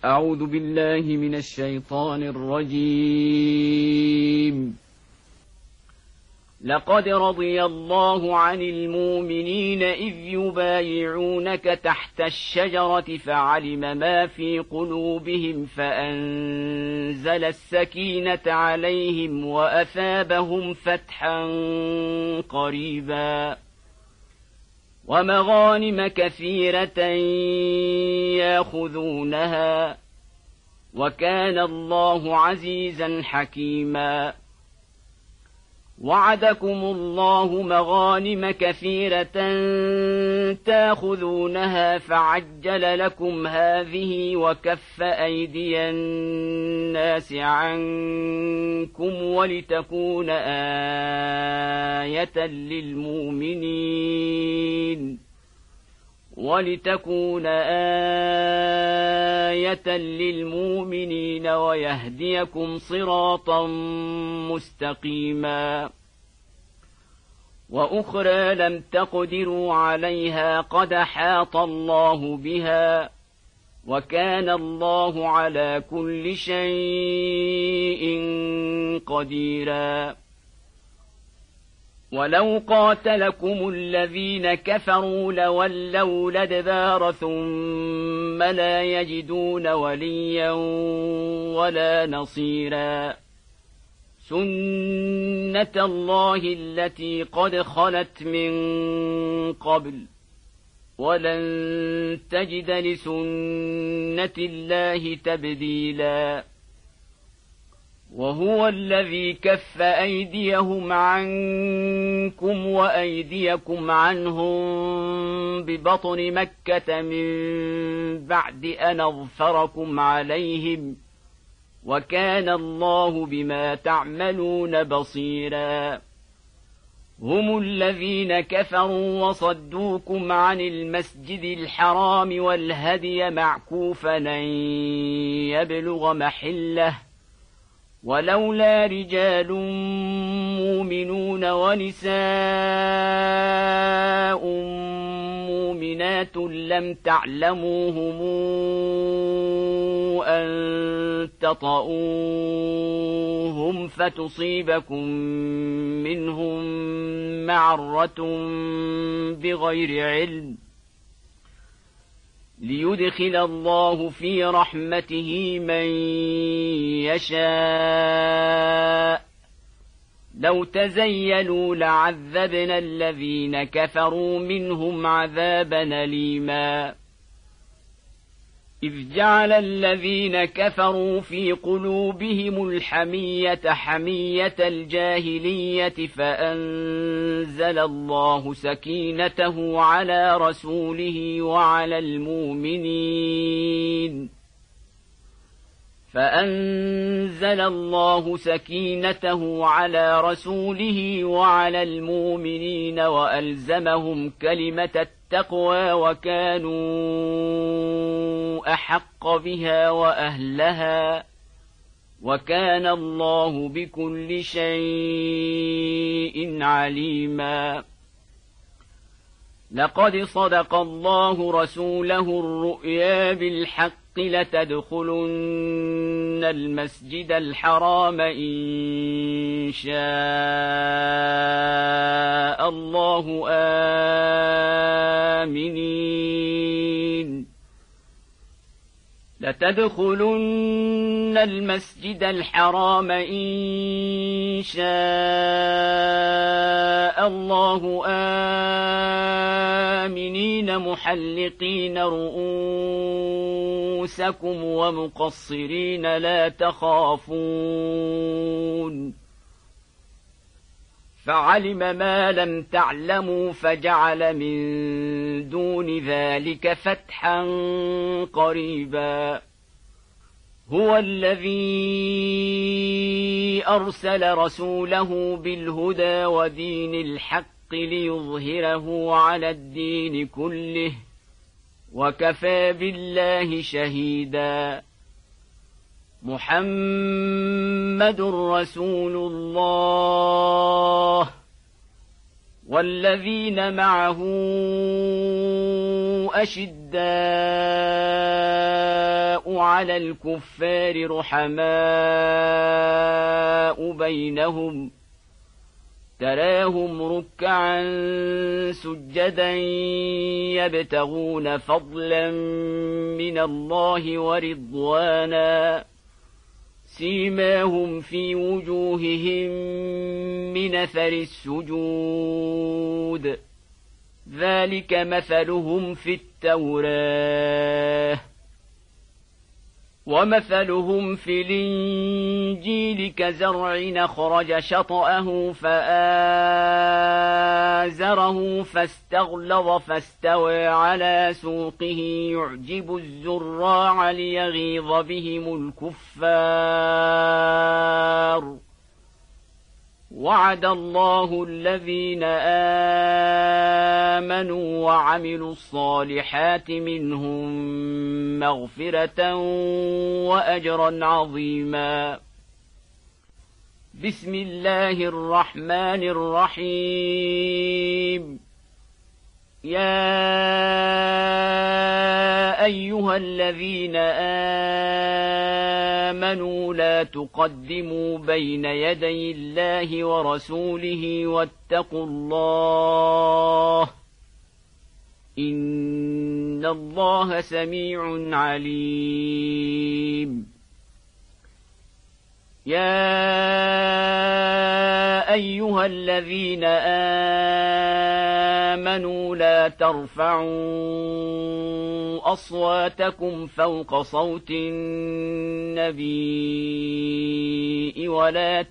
أعوذ بالله من الشيطان الرجيم. لقد رضي الله عن المؤمنين إذ يبايعونك تحت الشجرة فعلم ما في قلوبهم فأنزل السكينة عليهم وأثابهم فتحا قريبا ومغانم كثيرة ياخذونها وكان الله عزيزا حكيما. وعدكم الله مغانم كثيرة تاخذونها فعجل لكم هذه وكف أيدي الناس عنكم ولتكون آية للمؤمنين ويهديكم صراطا مستقيما. وأخرى لم تقدروا عليها قد أحاط الله بها وكان الله على كل شيء قديرا. ولو قاتلكم الذين كفروا لولوا الأدبار ثم لا يجدون وليا ولا نصيرا. سنة الله التي قد خلت من قبل ولن تجد لسنة الله تبديلا. وهو الذي كف أيديهم عنكم وأيديكم عنهم ببطن مكة من بعد أن أظفركم عليهم وكان الله بما تعملون بصيرا. هم الذين كفروا وصدوكم عن المسجد الحرام والهدي معكوفا أن يبلغ محله ولولا رجال مؤمنون ونساء مؤمنات لم تعلموهم أن تطؤوهم فتصيبكم منهم معرة بغير علم ليدخل الله في رحمته من يشاء. لو تزيلوا لعذبنا الذين كفروا منهم عذابا أليما. إذ جعل الذين كفروا في قلوبهم الحمية حمية الجاهلية فأنزل الله سكينته على رسوله وعلى المؤمنين وألزمهم كلمة التقوى وكانوا أحق بها وأهلها وكان الله بكل شيء عليما. لقد صدق الله رسوله الرؤيا بالحق لتدخلن المسجد الحرام إن شاء الله آمنين. لتدخلن المسجد الحرام إن شاء الله آمنين محلقين رؤوسكم ومقصرين لا تخافون فعلم ما لم تعلموا فجعل من دون ذلك فتحا قريبا. هو الذي أرسل رسوله بالهدى ودين الحق ليظهره على الدين كله وكفى بالله شهيدا. محمد رسول الله والذين معه أشداء على الكفار رحماء بينهم تراهم ركعا سجدا يبتغون فضلا من الله ورضوانا سيماهم في وجوههم من أثر السجود ذلك مثلهم في التوراة ومثلهم في الإنجيل كزرع أخرج شطأه فآزره فاستغلظ فاستوى على سوقه يعجب الزراع ليغيظ بهم الكفار وعد الله الذين آمنوا وعملوا الصالحات منهم مغفرة وأجرا عظيما. بسم الله الرحمن الرحيم. يا أيها الذين آمنوا لا تقدموا بين يدي الله ورسوله واتقوا الله إن الله سميع عليم. يا أيها الذين آمنوا لا ترفعوا أصواتكم فوق صوت النبي ولا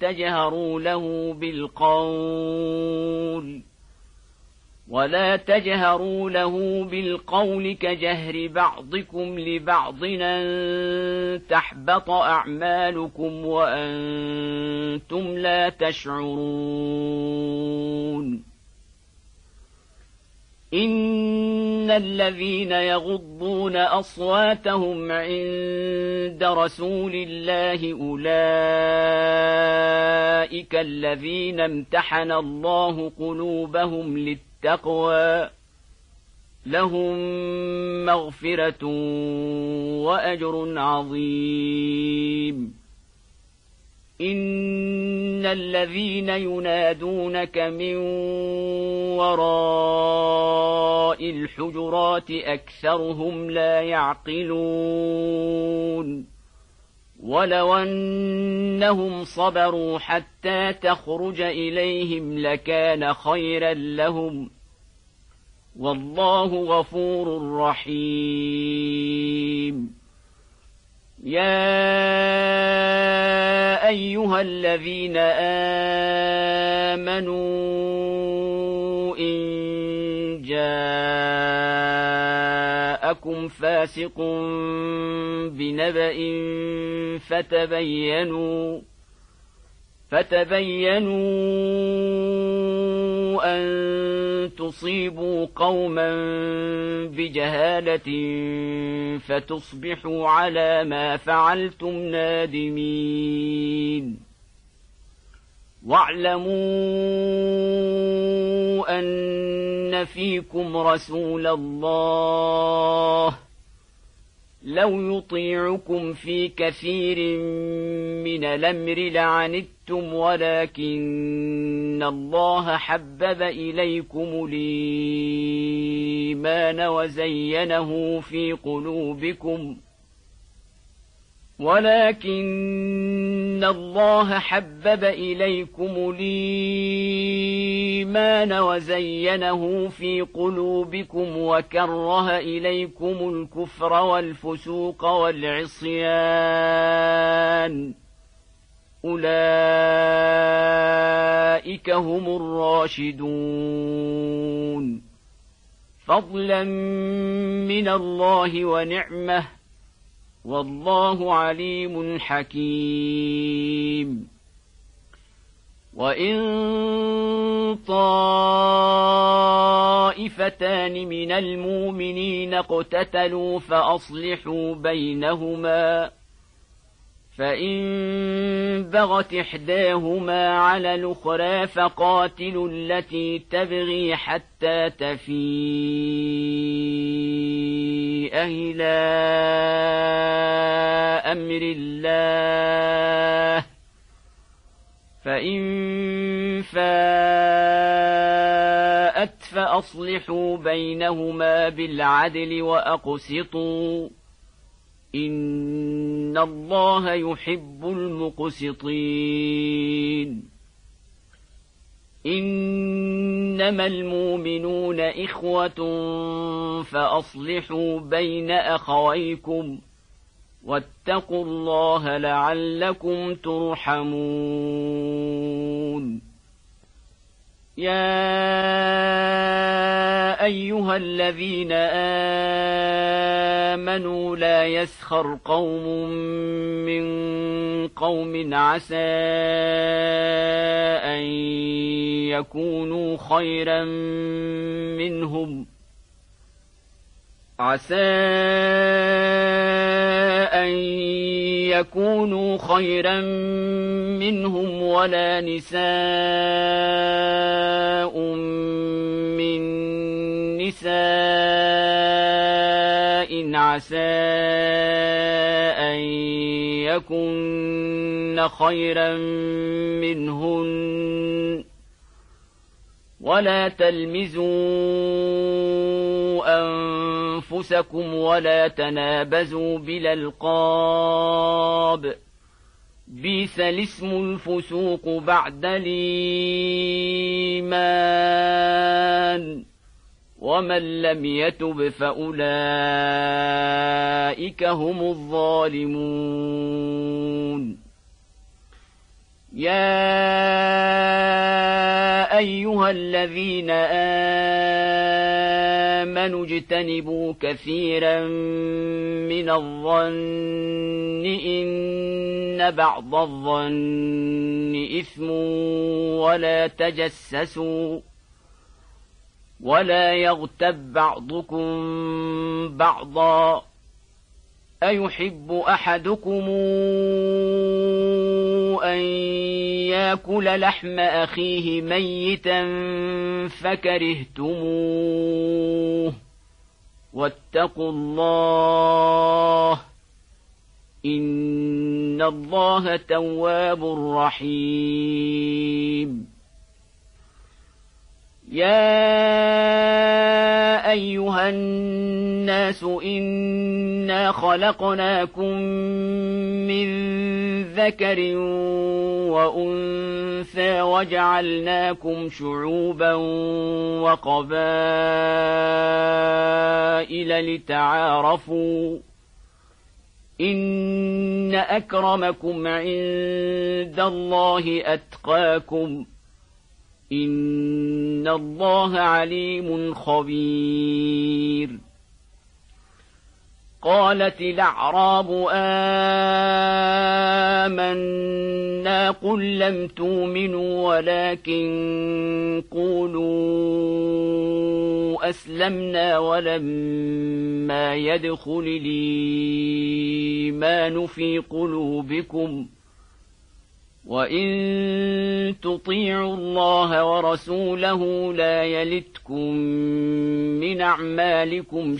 تجهروا له بالقول كجهر بعضكم لبعض أن تحبط أعمالكم وأنتم لا تشعرون. إن الذين يغضون أصواتهم عند رسول الله أولئك الذين امتحن الله قلوبهم للتقوى لهم مغفرة وأجر عظيم. إن الذين ينادونك من وراء الحجرات أكثرهم لا يعقلون. ولو أنهم صبروا حتى تخرج إليهم لكان خيرا لهم والله غفور رحيم. يا أيها الذين آمنوا إن جاءكم فاسق بنبأ فتبينوا أن تصيبوا قوما بجهالة فتصبحوا على ما فعلتم نادمين. واعلموا أن فيكم رسول الله لو يطيعكم في كثير من الأمر لعنتم ولكن الله حبب إليكم الإيمان وزينه في قلوبكم وكره إليكم الكفر والفسوق والعصيان أولئك هم الراشدون فضلا من الله ونعمة والله عليم حكيم. وإن طائفتان من المؤمنين اقتتلوا فأصلحوا بينهما فإن بغت إحداهما على الأخرى فقاتلوا التي تبغي حتى تفيء إلى أمر الله، فإن فاءت فأصلحوا بينهما بالعدل وأقسطوا، إن الله يحب المقسطين. إنما المؤمنون إخوة فأصلحوا بين أخويكم واتقوا الله لعلكم ترحمون. يا أيها الذين آمنوا لا يسخر قوم من قوم عسى أن يكونوا خيرا منهم ولا نساء من نساء عسى أن يكن خيرا منهن، ولا تلمزوا أنفسكم ولا تنابزوا بالألقاب، بئس الاسم الفسوق بعد الإيمان، ومن لم يتب فأولئك هم الظالمون. يا أيها الذين آمنوا اجتنبوا كثيرا من الظن إن بعض الظن إثم، ولا تجسسوا ولا يغتب بعضكم بعضا، أيحب أحدكم أن يأكل لحم أخيه ميتا فكرهتموه، واتقوا الله إن الله تواب رحيم. يا أيها الناس إنا خلقناكم من ذكر وأنثى وجعلناكم شعوبا وقبائل لتعارفوا، إن أكرمكم عند الله أتقاكم، إن الله عليم خبير. قالت الأعراب آمنا قل لم تؤمنوا ولكن قولوا أسلمنا ولما يدخل الإيمان في قلوبكم، وإن تطيعوا الله ورسوله لا يلتكم من أعمالكم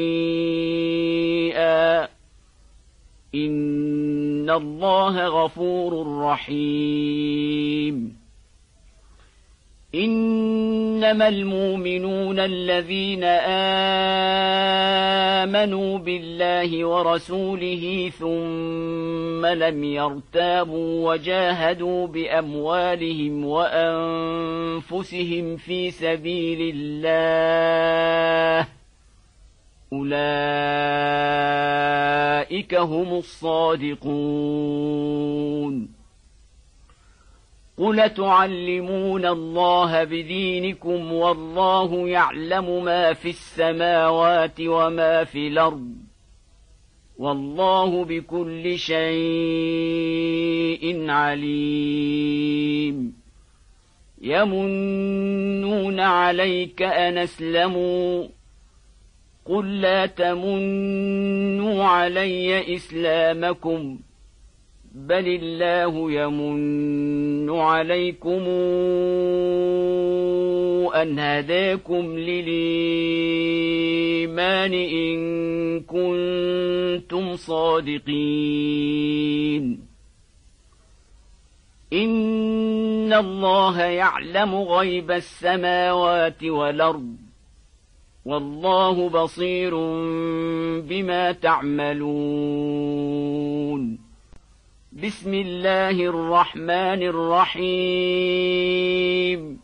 شيئا، إن الله غفور رحيم. إنما المؤمنون الذين آمنوا بالله ورسوله ثم لم يرتابوا وجاهدوا بأموالهم وأنفسهم في سبيل الله، أولئك هم الصادقون. قل تعلمون الله بدينكم والله يعلم ما في السماوات وما في الأرض، والله بكل شيء عليم. يمنون عليك أن أسلموا، قل لا تمنوا علي إسلامكم، بل الله يمن عليكم أن هداكم للإيمان إن كنتم صادقين. إن الله يعلم غيب السماوات والأرض والله بصير بما تعملون. بسم الله الرحمن الرحيم.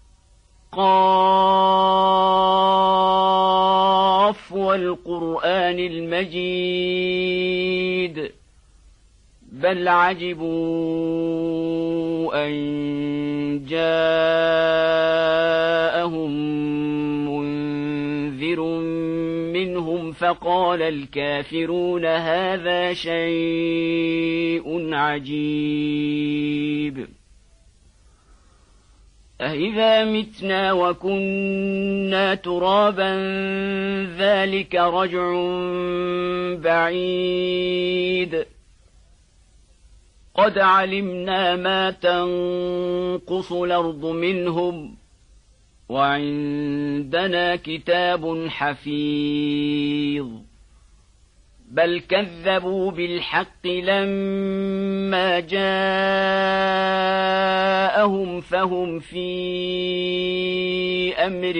قاف والقرآن المجيد بل عجبوا أن جاءهم منذر منهم فقال الكافرون هذا شيء عجيب. أإذا متنا وكنا ترابا ذلك رجع بعيد. قد علمنا ما تنقص الأرض منهم وعندنا كتاب حفيظ. بل كذبوا بالحق لما جاءهم فهم في أمر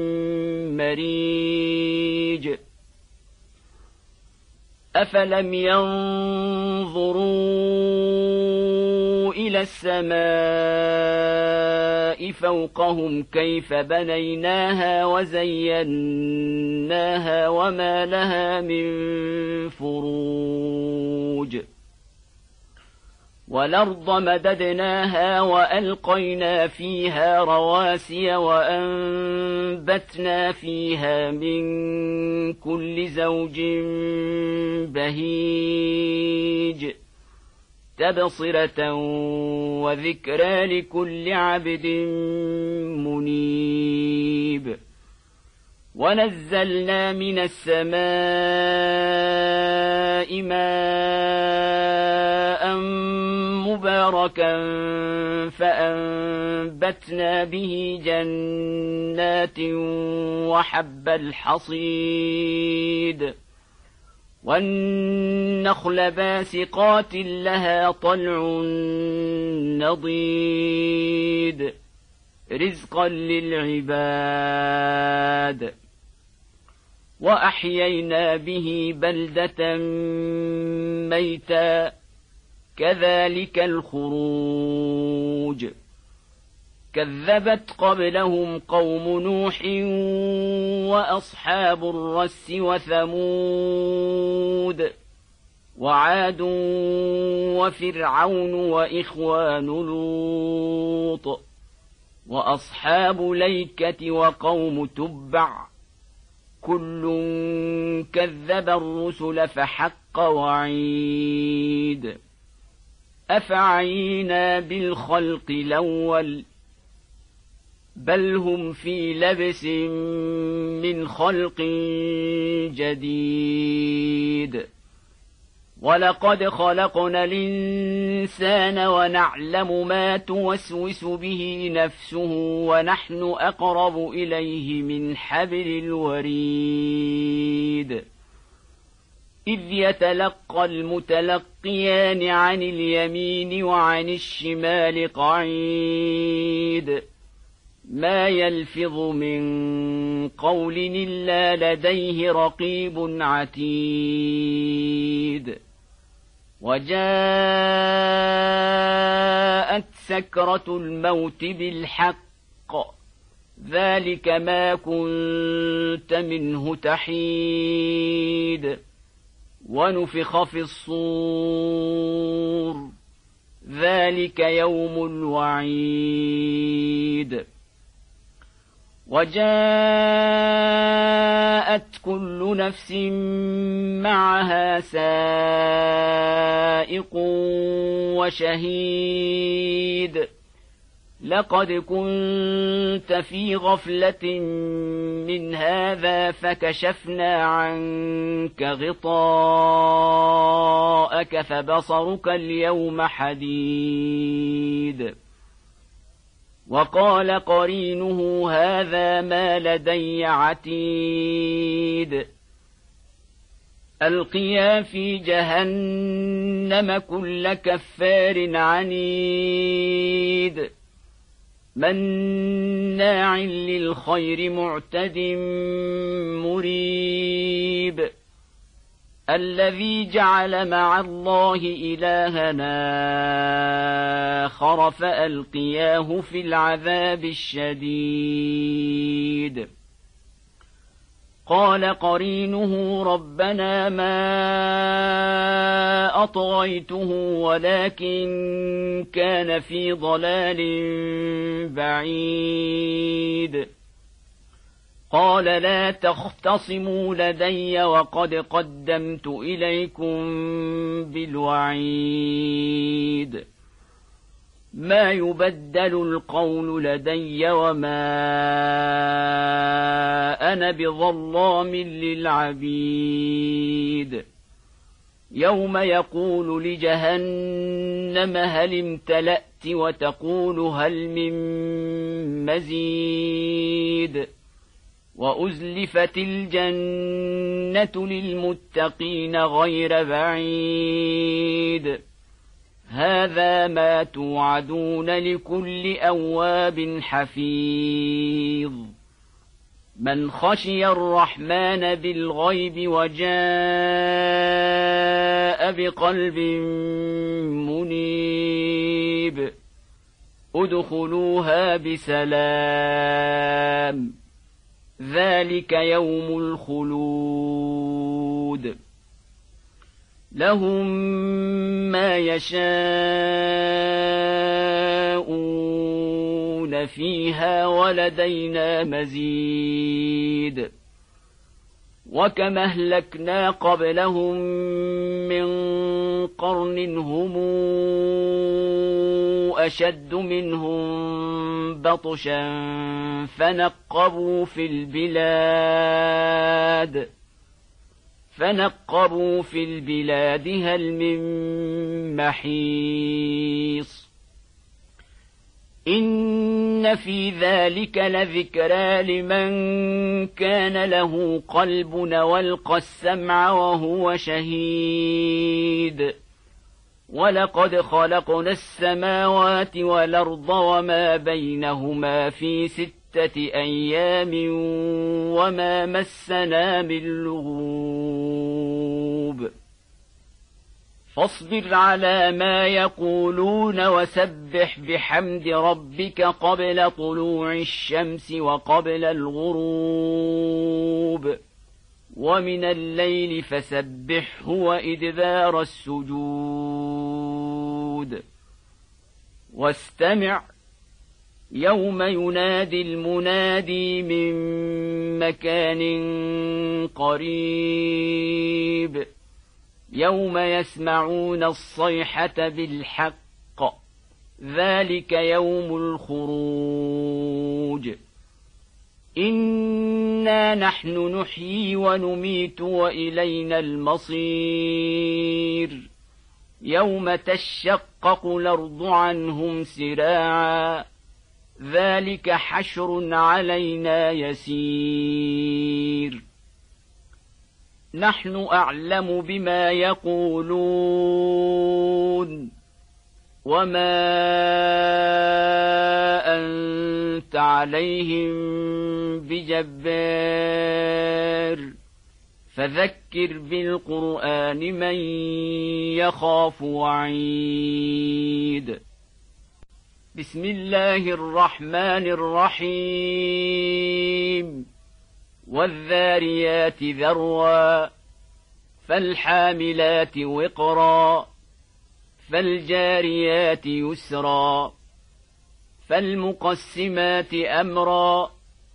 مريج. أفلم ينظروا إلى السماء فوقهم كيف بنيناها وزيناها وما لها من فروج. والأرض مددناها وألقينا فيها رواسي وأنبتنا فيها من كل زوج بهيج تبصرة وذكرى لكل عبد منيب. ونزلنا من السماء ماء مباركا فأنبتنا به جنات وحب الحصيد والنخل باسقات لها طلع نضيد رزقا للعباد. وأحيينا به بلدة ميتا كذلك الخروج. كذبت قبلهم قوم نوح وأصحاب الرس وثمود وعاد وفرعون وإخوان لوط وأصحاب ليكة وقوم تبع كل كذب الرسل فحق وعيد. أفعينا بالخلق الأول بل هم في لبس من خلق جديد. ولقد خلقنا الإنسان ونعلم ما توسوس به نفسه ونحن أقرب إليه من حبل الوريد. إذ يتلقى المتلقيان عن اليمين وعن الشمال قعيد. ما يلفظ من قول إلا لديه رقيب عتيد. وجاءت سكرة الموت بالحق ذلك ما كنت منه تحيد. ونفخ في الصور ذلك يوم الوعيد. وجاءت كل نفس معها سائق وشهيد لقد كنت في غفلة من هذا فكشفنا عنك غطاءك فبصرك اليوم حديد. وقال قرينه هذا ما لدي عتيد. ألقيا في جهنم كل كفار عنيد مناع للخير معتد مريب الذي جعل مع الله إلهنا آخر فألقياه في العذاب الشديد. قال قرينه ربنا ما أطغيته ولكن كان في ضلال بعيد. قال لا تختصموا لدي وقد قدمت إليكم بالوعيد. ما يبدل القول لدي وما أنا بظلام للعبيد. يوم يقول لجهنم هل امتلأت وتقول هل من مزيد. وأزلفت الجنة للمتقين غير بعيد. هذا ما توعدون لكل أواب حفيظ. من خشي الرحمن بالغيب وجاء بقلب منيب ادخلوها بسلام ذلك يوم الخلود. لهم ما يشاءون فيها ولدينا مزيد. وكم أهلكنا قبلهم من قرن هم أشد منهم بطشا فنقبوا في البلاد هل من محيص. إن في ذلك لذكرى لمن كان له قلب والقى السمع وهو شهيد. ولقد خلقنا السماوات والأرض وما بينهما في 6 أيام وما مسنا من لغوب. فاصبر على ما يقولون وسبح بحمد ربك قبل طلوع الشمس وقبل الغروب ومن الليل فسبحه وإدبار السجود. واستمع يوم ينادي المنادي من مكان قريب. يوم يسمعون الصيحة بالحق ذلك يوم الخروج. إنا نحن نحيي ونميت وإلينا المصير. يوم تشقق الأرض عنهم سراعا ذلك حشر علينا يسير. نحن أعلم بما يقولون وما أنت عليهم بجبار. فذكر بالقرآن من يخاف وعيد. بسم الله الرحمن الرحيم. والذاريات ذروا فالحاملات وقرا فالجاريات يسرا فالمقسمات أمرا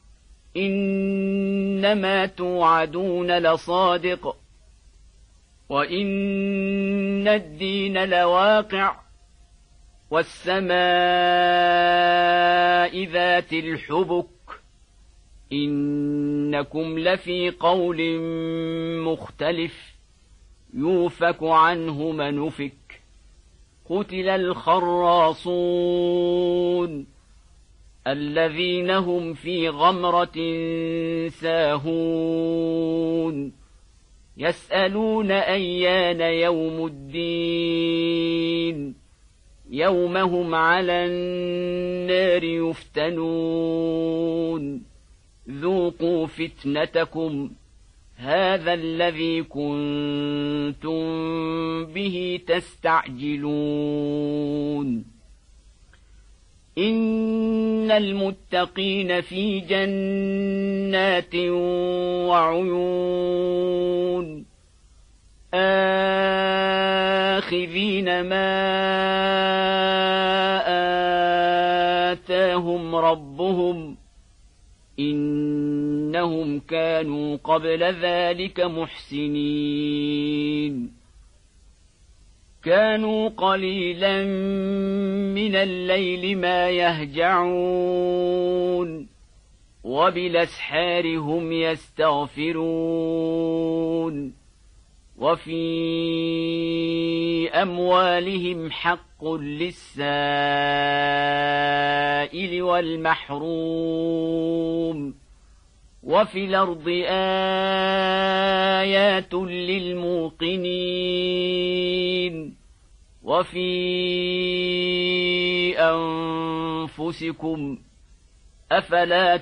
إنما توعدون لصادق وإن الدين لواقع والسماء ذات الحبك إنكم لفي قول مختلف يوفك عنه من أفك قتل الخراصون الذين هم في غمرة ساهون يسألون أيان يوم الدين يوم هم على النار يفتنون ذوقوا فتنتكم هذا الذي كنتم به تستعجلون إن المتقين في جنات وعيون آخذين ما آتاهم ربهم إنهم كانوا قبل ذلك محسنين كانوا قليلا من الليل ما يهجعون وبالأسحار هم يستغفرون وفي أموالهم حق للسائل والمحروم وفي الأرض آيات للموقنين وفي أنفسكم أفلا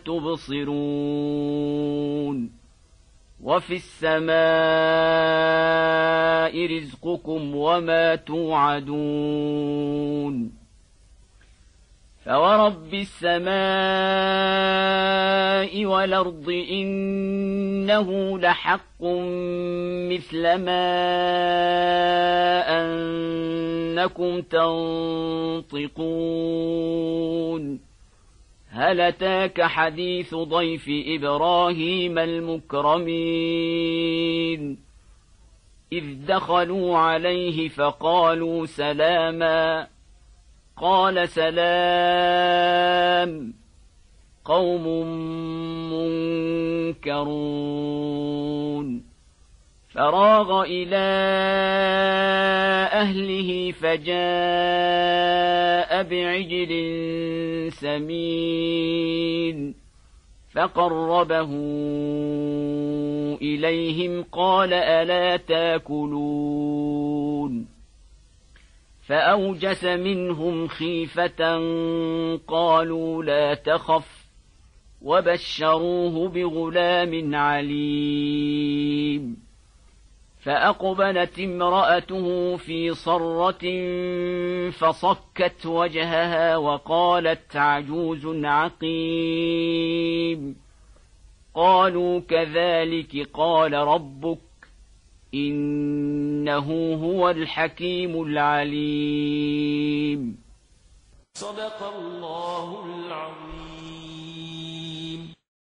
تبصرون وفي السماء رزقكم وما توعدون فورب السماء والأرض إنه لحق مثل ما أنكم تنطقون هل أتاك حديث ضيف إبراهيم المكرمين إذ دخلوا عليه فقالوا سلاما قال سلام قوم منكرون فراغ إلى أهله فجاء بعجل سمين فقربه إليهم قال ألا تاكلون فأوجس منهم خيفة قالوا لا تخف وبشروه بغلام عليم فأقبلت امرأته في صرة فصكت وجهها وقالت عجوز عقيم قالوا كذلك قال ربك إنه هو الحكيم العليم. صدق الله العظيم.